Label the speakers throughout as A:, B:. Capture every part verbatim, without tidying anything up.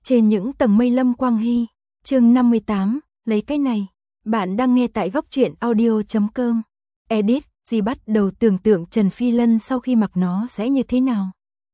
A: Trên những tầng mây Lâm Quang Hy, chương năm mươi tám, lấy cái này. Bạn đang nghe tại góc truyện audio chấm com. Edit, gì bắt đầu tưởng tượng Trần Phi Lân sau khi mặc nó sẽ như thế nào.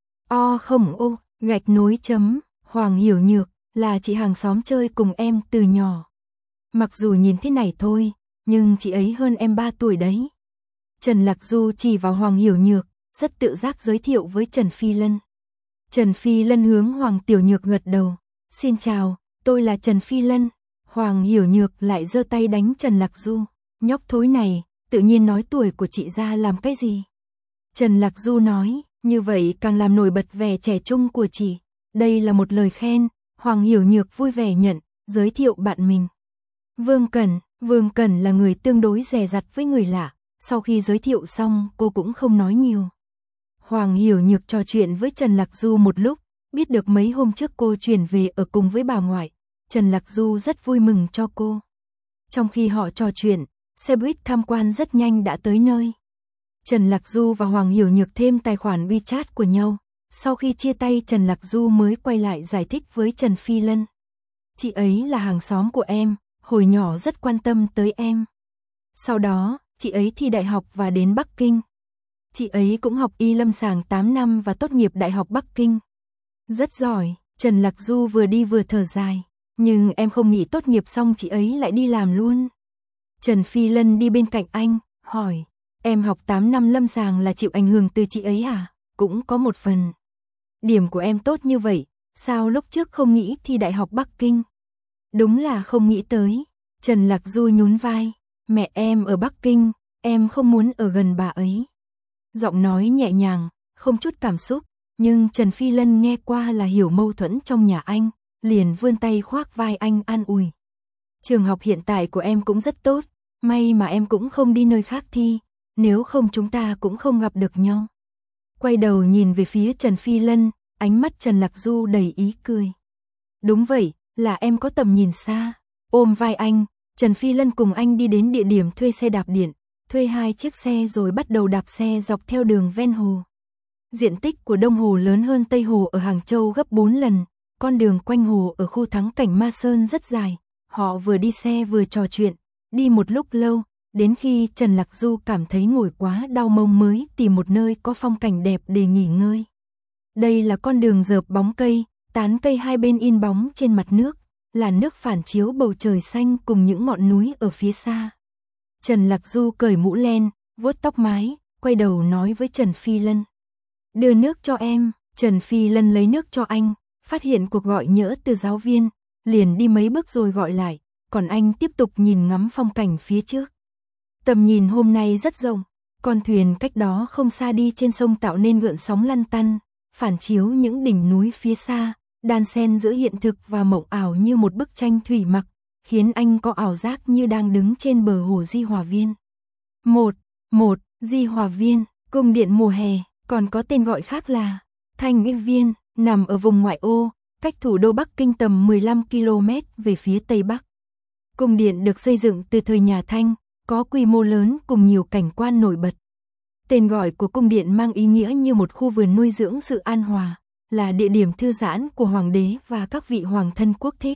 A: O không ô, gạch nối chấm, Hoàng Hiểu Nhược, là chị hàng xóm chơi cùng em từ nhỏ. Mặc dù nhìn thế này thôi, nhưng chị ấy hơn em ba tuổi đấy. Trần Lạc Du chỉ vào Hoàng Hiểu Nhược, rất tự giác giới thiệu với Trần Phi Lân. Trần Phi Lân hướng Hoàng Tiểu Nhược gật đầu. Xin chào, tôi là Trần Phi Lân. Hoàng Hiểu Nhược lại giơ tay đánh Trần Lạc Du. Nhóc thối này, tự nhiên nói tuổi của chị ra làm cái gì? Trần Lạc Du nói, như vậy càng làm nổi bật vẻ trẻ trung của chị. Đây là một lời khen. Hoàng Hiểu Nhược vui vẻ nhận, giới thiệu bạn mình. Vương Cẩn, Vương Cẩn là người tương đối dè dặt với người lạ. Sau khi giới thiệu xong, cô cũng không nói nhiều. Hoàng Hiểu Nhược trò chuyện với Trần Lạc Du một lúc, biết được mấy hôm trước cô chuyển về ở cùng với bà ngoại. Trần Lạc Du rất vui mừng cho cô. Trong khi họ trò chuyện, xe buýt tham quan rất nhanh đã tới nơi. Trần Lạc Du và Hoàng Hiểu Nhược thêm tài khoản WeChat của nhau. Sau khi chia tay, Trần Lạc Du mới quay lại giải thích với Trần Phi Lân. Chị ấy là hàng xóm của em, hồi nhỏ rất quan tâm tới em. Sau đó, chị ấy thi đại học và đến Bắc Kinh. Chị ấy cũng học y lâm sàng tám năm và tốt nghiệp Đại học Bắc Kinh. Rất giỏi, Trần Lạc Du vừa đi vừa thở dài. Nhưng em không nghĩ tốt nghiệp xong chị ấy lại đi làm luôn. Trần Phi Lân đi bên cạnh anh, hỏi. Em học tám năm lâm sàng là chịu ảnh hưởng từ chị ấy à? Cũng có một phần. Điểm của em tốt như vậy, sao lúc trước không nghĩ thi Đại học Bắc Kinh? Đúng là không nghĩ tới. Trần Lạc Du nhún vai. Mẹ em ở Bắc Kinh, em không muốn ở gần bà ấy. Giọng nói nhẹ nhàng, không chút cảm xúc, nhưng Trần Phi Lân nghe qua là hiểu mâu thuẫn trong nhà anh, liền vươn tay khoác vai anh an ủi. Trường học hiện tại của em cũng rất tốt, may mà em cũng không đi nơi khác thi, nếu không chúng ta cũng không gặp được nhau. Quay đầu nhìn về phía Trần Phi Lân, ánh mắt Trần Lạc Du đầy ý cười. Đúng vậy, là em có tầm nhìn xa. Ôm vai anh, Trần Phi Lân cùng anh đi đến địa điểm thuê xe đạp điện, thuê hai chiếc xe rồi bắt đầu đạp xe dọc theo đường ven hồ. Diện tích của Đông Hồ lớn hơn Tây Hồ ở Hàng Châu gấp bốn lần, con đường quanh hồ ở khu thắng cảnh Ma Sơn rất dài. Họ vừa đi xe vừa trò chuyện, đi một lúc lâu, đến khi Trần Lạc Du cảm thấy ngồi quá đau mông mới tìm một nơi có phong cảnh đẹp để nghỉ ngơi. Đây là con đường rợp bóng cây, tán cây hai bên in bóng trên mặt nước, là nước phản chiếu bầu trời xanh cùng những ngọn núi ở phía xa. Trần Lạc Du cởi mũ len, vuốt tóc mái, quay đầu nói với Trần Phi Lân. Đưa nước cho em. Trần Phi Lân lấy nước cho anh, phát hiện cuộc gọi nhỡ từ giáo viên, liền đi mấy bước rồi gọi lại, còn anh tiếp tục nhìn ngắm phong cảnh phía trước. Tầm nhìn hôm nay rất rộng, con thuyền cách đó không xa đi trên sông tạo nên gợn sóng lăn tăn, phản chiếu những đỉnh núi phía xa, đan xen giữa hiện thực và mộng ảo như một bức tranh thủy mặc, khiến anh có ảo giác như đang đứng trên bờ hồ Di Hòa Viên. Một, một, Di Hòa Viên, cung điện mùa hè, còn có tên gọi khác là Thanh Y Viên, nằm ở vùng ngoại ô, cách thủ đô Bắc Kinh tầm mười lăm ki lô mét về phía tây bắc. Cung điện được xây dựng từ thời nhà Thanh, có quy mô lớn cùng nhiều cảnh quan nổi bật. Tên gọi của cung điện mang ý nghĩa như một khu vườn nuôi dưỡng sự an hòa, là địa điểm thư giãn của hoàng đế và các vị hoàng thân quốc thích.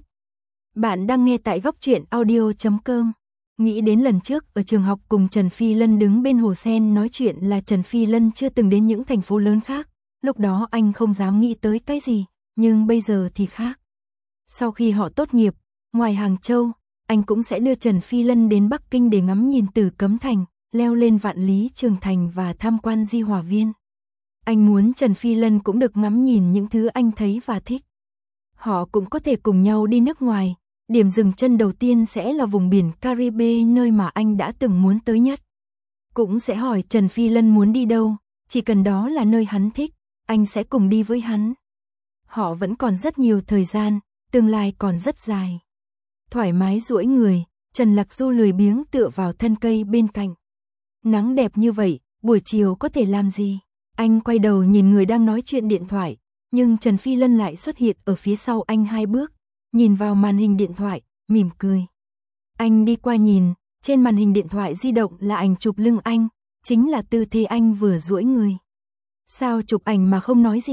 A: Bạn đang nghe tại góc truyện audio chấm com. Nghĩ đến lần trước ở trường học cùng Trần Phi Lân đứng bên hồ sen nói chuyện là Trần Phi Lân chưa từng đến những thành phố lớn khác. Lúc đó anh không dám nghĩ tới cái gì, nhưng bây giờ thì khác. Sau khi họ tốt nghiệp, ngoài Hàng Châu, anh cũng sẽ đưa Trần Phi Lân đến Bắc Kinh để ngắm nhìn Tử Cấm Thành, leo lên Vạn Lý Trường Thành và tham quan Di Hòa Viên. Anh muốn Trần Phi Lân cũng được ngắm nhìn những thứ anh thấy và thích. Họ cũng có thể cùng nhau đi nước ngoài. Điểm dừng chân đầu tiên sẽ là vùng biển Caribe, nơi mà anh đã từng muốn tới nhất. Cũng sẽ hỏi Trần Phi Lân muốn đi đâu, chỉ cần đó là nơi hắn thích, anh sẽ cùng đi với hắn. Họ vẫn còn rất nhiều thời gian, tương lai còn rất dài. Thoải mái duỗi người, Trần Lạc Du lười biếng tựa vào thân cây bên cạnh. Nắng đẹp như vậy, buổi chiều có thể làm gì? Anh quay đầu nhìn người đang nói chuyện điện thoại, nhưng Trần Phi Lân lại xuất hiện ở phía sau anh hai bước. Nhìn vào màn hình điện thoại, mỉm cười. Anh đi qua nhìn, trên màn hình điện thoại di động là ảnh chụp lưng anh, chính là tư thế anh vừa duỗi người. Sao chụp ảnh mà không nói gì?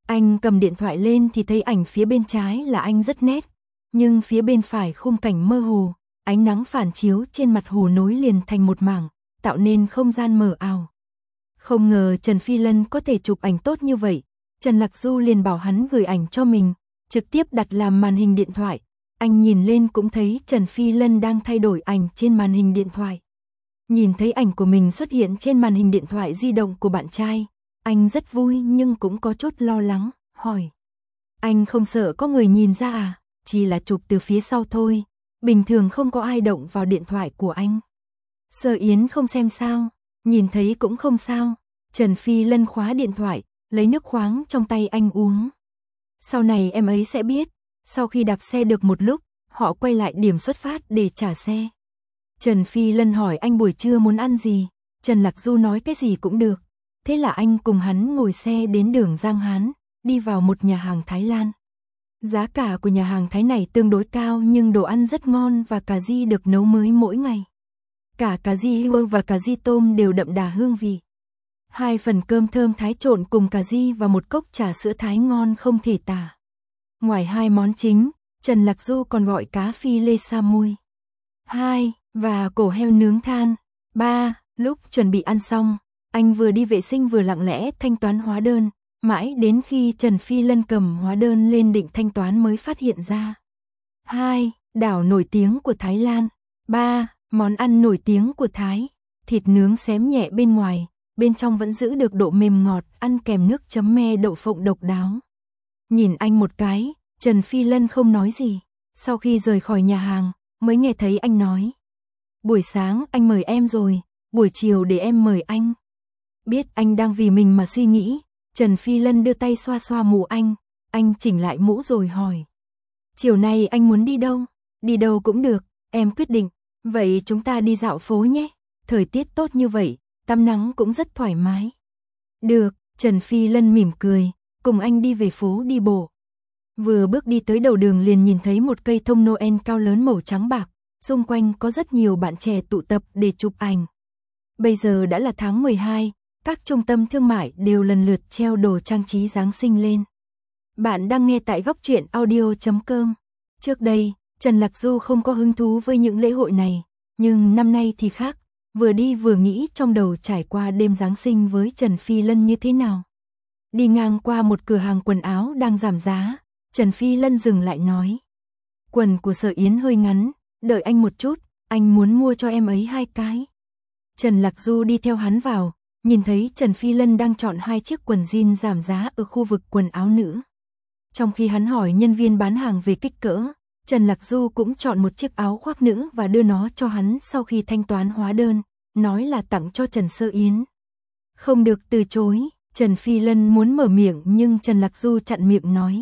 A: Anh cầm điện thoại lên thì thấy ảnh phía bên trái là anh rất nét, nhưng phía bên phải khung cảnh mơ hồ, ánh nắng phản chiếu trên mặt hồ nối liền thành một mảng, tạo nên không gian mờ ảo. Không ngờ Trần Phi Lân có thể chụp ảnh tốt như vậy, Trần Lạc Du liền bảo hắn gửi ảnh cho mình, trực tiếp đặt làm màn hình điện thoại. Anh nhìn lên cũng thấy Trần Phi Lân đang thay đổi ảnh trên màn hình điện thoại. Nhìn thấy ảnh của mình xuất hiện trên màn hình điện thoại di động của bạn trai, anh rất vui nhưng cũng có chút lo lắng, hỏi. Anh không sợ có người nhìn ra à, chỉ là chụp từ phía sau thôi, bình thường không có ai động vào điện thoại của anh. Sở Yến không xem sao, nhìn thấy cũng không sao. Trần Phi Lân khóa điện thoại, lấy nước khoáng trong tay anh uống. Sau này em ấy sẽ biết. Sau khi đạp xe được một lúc, họ quay lại điểm xuất phát để trả xe. Trần Phi Lân hỏi anh buổi trưa muốn ăn gì, Trần Lạc Du nói cái gì cũng được. Thế là anh cùng hắn ngồi xe đến đường Giang Hán, đi vào một nhà hàng Thái Lan. Giá cả của nhà hàng Thái này tương đối cao nhưng đồ ăn rất ngon và cà ri được nấu mới mỗi ngày. Cả cà ri heo và cà ri tôm đều đậm đà hương vị. Hai phần cơm thơm Thái trộn cùng cà ri và một cốc trà sữa Thái ngon không thể tả. Ngoài hai món chính, Trần Lạc Du còn gọi cá phi lê sa mui. Hai, và cổ heo nướng than. Ba, lúc chuẩn bị ăn xong, anh vừa đi vệ sinh vừa lặng lẽ thanh toán hóa đơn, mãi đến khi Trần Phi Lân cầm hóa đơn lên định thanh toán mới phát hiện ra. Hai, đảo nổi tiếng của Thái Lan. Ba, món ăn nổi tiếng của Thái. Thịt nướng xém nhẹ bên ngoài, bên trong vẫn giữ được độ mềm ngọt, ăn kèm nước chấm me đậu phộng độc đáo. Nhìn anh một cái, Trần Phi Lân không nói gì. Sau khi rời khỏi nhà hàng, mới nghe thấy anh nói. Buổi sáng anh mời em rồi, buổi chiều để em mời anh. Biết anh đang vì mình mà suy nghĩ, Trần Phi Lân đưa tay xoa xoa mũ anh, anh chỉnh lại mũ rồi hỏi. Chiều nay anh muốn đi đâu? Đi đâu cũng được, em quyết định. Vậy chúng ta đi dạo phố nhé, thời tiết tốt như vậy, tắm nắng cũng rất thoải mái. Được, Trần Phi Lân mỉm cười, cùng anh đi về phố đi bộ. Vừa bước đi tới đầu đường liền nhìn thấy một cây thông Noel cao lớn màu trắng bạc, xung quanh có rất nhiều bạn trẻ tụ tập để chụp ảnh. Bây giờ đã là tháng mười hai, các trung tâm thương mại đều lần lượt treo đồ trang trí Giáng sinh lên. Bạn đang nghe tại góc truyện audio chấm com. Trước đây, Trần Lạc Du không có hứng thú với những lễ hội này, nhưng năm nay thì khác, vừa đi vừa nghĩ trong đầu trải qua đêm Giáng sinh với Trần Phi Lân như thế nào. Đi ngang qua một cửa hàng quần áo đang giảm giá, Trần Phi Lân dừng lại nói. Quần của Sở Yến hơi ngắn, đợi anh một chút, anh muốn mua cho em ấy hai cái. Trần Lạc Du đi theo hắn vào, nhìn thấy Trần Phi Lân đang chọn hai chiếc quần jean giảm giá ở khu vực quần áo nữ. Trong khi hắn hỏi nhân viên bán hàng về kích cỡ, Trần Lạc Du cũng chọn một chiếc áo khoác nữ và đưa nó cho hắn sau khi thanh toán hóa đơn, nói là tặng cho Trần Sơ Yến. Không được từ chối, Trần Phi Lân muốn mở miệng nhưng Trần Lạc Du chặn miệng nói.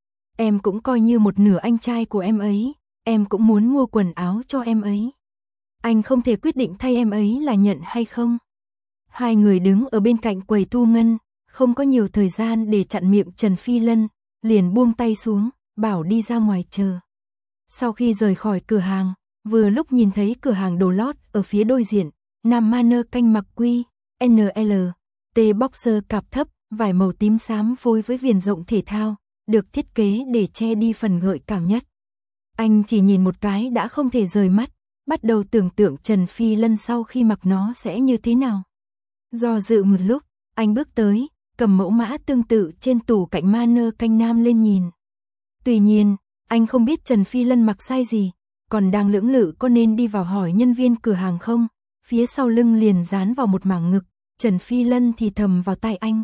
A: Em cũng coi như một nửa anh trai của em ấy, em cũng muốn mua quần áo cho em ấy. Anh không thể quyết định thay em ấy là nhận hay không. Hai người đứng ở bên cạnh quầy thu ngân, không có nhiều thời gian để chặn miệng Trần Phi Lân, liền buông tay xuống, bảo đi ra ngoài chờ. Sau khi rời khỏi cửa hàng, vừa lúc nhìn thấy cửa hàng đồ lót ở phía đối diện, nam manơ canh mặc quy, en lờ, T boxer cạp thấp, vải màu tím xám phối với viền rộng thể thao, được thiết kế để che đi phần gợi cảm nhất. Anh chỉ nhìn một cái đã không thể rời mắt, bắt đầu tưởng tượng Trần Phi Lân sau khi mặc nó sẽ như thế nào. Do dự một lúc, anh bước tới, cầm mẫu mã tương tự trên tủ cạnh manơ canh nam lên nhìn. Tuy nhiên, anh không biết Trần Phi Lân mặc size gì, còn đang lưỡng lự có nên đi vào hỏi nhân viên cửa hàng không, phía sau lưng liền dán vào một mảng ngực, Trần Phi Lân thì thầm vào tai anh.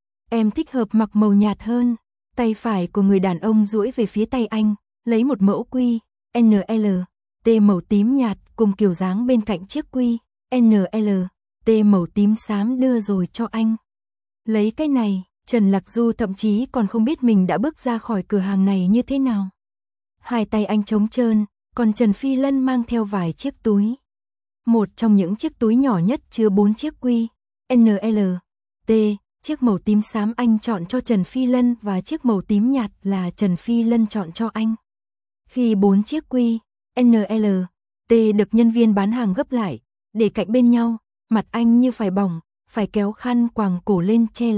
A: Em thích hợp mặc màu nhạt hơn. Tay phải của người đàn ông duỗi về phía tay anh, lấy một mẫu quy, en lờ, T màu tím nhạt cùng kiểu dáng bên cạnh chiếc quy, en lờ, T màu tím xám đưa rồi cho anh. Lấy cái này, Trần Lạc Du thậm chí còn không biết mình đã bước ra khỏi cửa hàng này như thế nào. Hai tay anh trống trơn, còn Trần Phi Lân mang theo vài chiếc túi. Một trong những chiếc túi nhỏ nhất chứa bốn chiếc quy, en lờ, T, chiếc màu tím xám anh chọn cho Trần Phi Lân và chiếc màu tím nhạt là Trần Phi Lân chọn cho anh. Khi bốn chiếc quy, en lờ, T được nhân viên bán hàng gấp lại, để cạnh bên nhau, mặt anh như phải bỏng, phải kéo khăn quàng cổ lên che lại,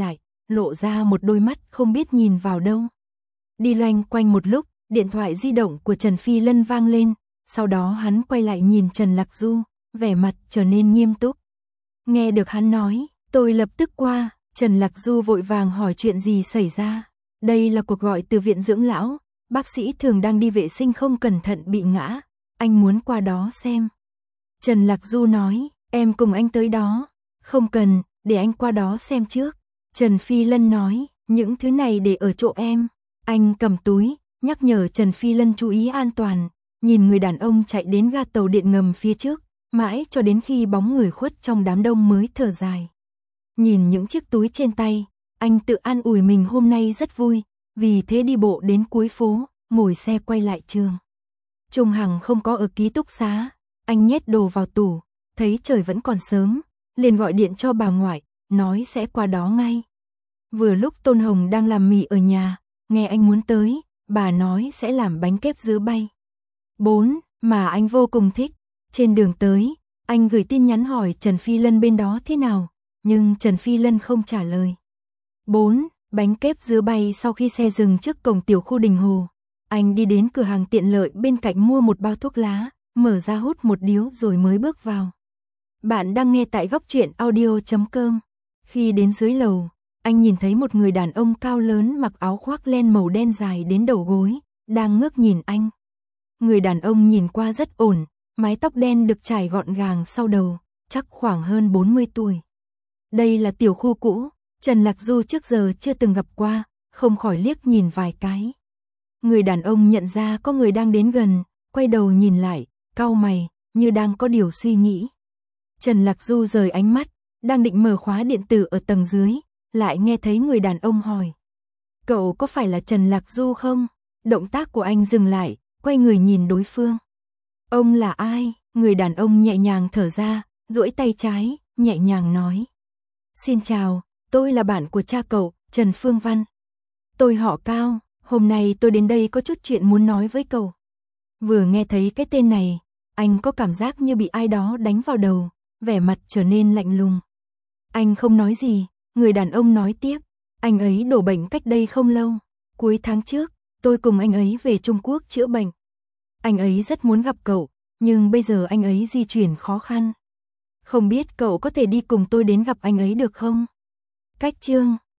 A: lộ ra một đôi mắt không biết nhìn vào đâu. Đi loanh quanh một lúc, điện thoại di động của Trần Phi Lân vang lên, sau đó hắn quay lại nhìn Trần Lạc Du, vẻ mặt trở nên nghiêm túc. Nghe được hắn nói, tôi lập tức qua, Trần Lạc Du vội vàng hỏi chuyện gì xảy ra. Đây là cuộc gọi từ viện dưỡng lão, bác sĩ thường đang đi vệ sinh không cẩn thận bị ngã, anh muốn qua đó xem. Trần Lạc Du nói, em cùng anh tới đó. Không cần, để anh qua đó xem trước. Trần Phi Lân nói, những thứ này để ở chỗ em. Anh cầm túi, nhắc nhở Trần Phi Lân chú ý an toàn, nhìn người đàn ông chạy đến ga tàu điện ngầm phía trước, mãi cho đến khi bóng người khuất trong đám đông mới thở dài. Nhìn những chiếc túi trên tay, anh tự an ủi mình hôm nay rất vui, vì thế đi bộ đến cuối phố, ngồi xe quay lại trường. Trung Hằng không có ở ký túc xá, anh nhét đồ vào tủ, thấy trời vẫn còn sớm, liền gọi điện cho bà ngoại, nói sẽ qua đó ngay. Vừa lúc Tôn Hồng đang làm mì ở nhà, nghe anh muốn tới, bà nói sẽ làm bánh kép dứa bay. bốn. Mà anh vô cùng thích. Trên đường tới, anh gửi tin nhắn hỏi Trần Phi Lân bên đó thế nào, nhưng Trần Phi Lân không trả lời. bốn. Bánh kép dứa bay. Sau khi xe dừng trước cổng tiểu khu Đình Hồ, anh đi đến cửa hàng tiện lợi bên cạnh mua một bao thuốc lá, mở ra hút một điếu rồi mới bước vào. Bạn đang nghe tại góc truyện audio chấm com. Khi đến dưới lầu, anh nhìn thấy một người đàn ông cao lớn mặc áo khoác len màu đen dài đến đầu gối, đang ngước nhìn anh. Người đàn ông nhìn qua rất ổn, mái tóc đen được trải gọn gàng sau đầu, chắc khoảng hơn bốn mươi tuổi. Đây là tiểu khu cũ, Trần Lạc Du trước giờ chưa từng gặp qua, không khỏi liếc nhìn vài cái. Người đàn ông nhận ra có người đang đến gần, quay đầu nhìn lại, cau mày, như đang có điều suy nghĩ. Trần Lạc Du rời ánh mắt, đang định mở khóa điện tử ở tầng dưới, lại nghe thấy người đàn ông hỏi. Cậu có phải là Trần Lạc Du không? Động tác của anh dừng lại, quay người nhìn đối phương. Ông là ai? Người đàn ông nhẹ nhàng thở ra, duỗi tay trái, nhẹ nhàng nói. Xin chào, tôi là bạn của cha cậu, Trần Phương Văn. Tôi họ Cao, hôm nay tôi đến đây có chút chuyện muốn nói với cậu. Vừa nghe thấy cái tên này, anh có cảm giác như bị ai đó đánh vào đầu, vẻ mặt trở nên lạnh lùng. Anh không nói gì, người đàn ông nói tiếp, anh ấy đổ bệnh cách đây không lâu, cuối tháng trước, tôi cùng anh ấy về Trung Quốc chữa bệnh. Anh ấy rất muốn gặp cậu, nhưng bây giờ anh ấy di chuyển khó khăn. Không biết cậu có thể đi cùng tôi đến gặp anh ấy được không? Cách chương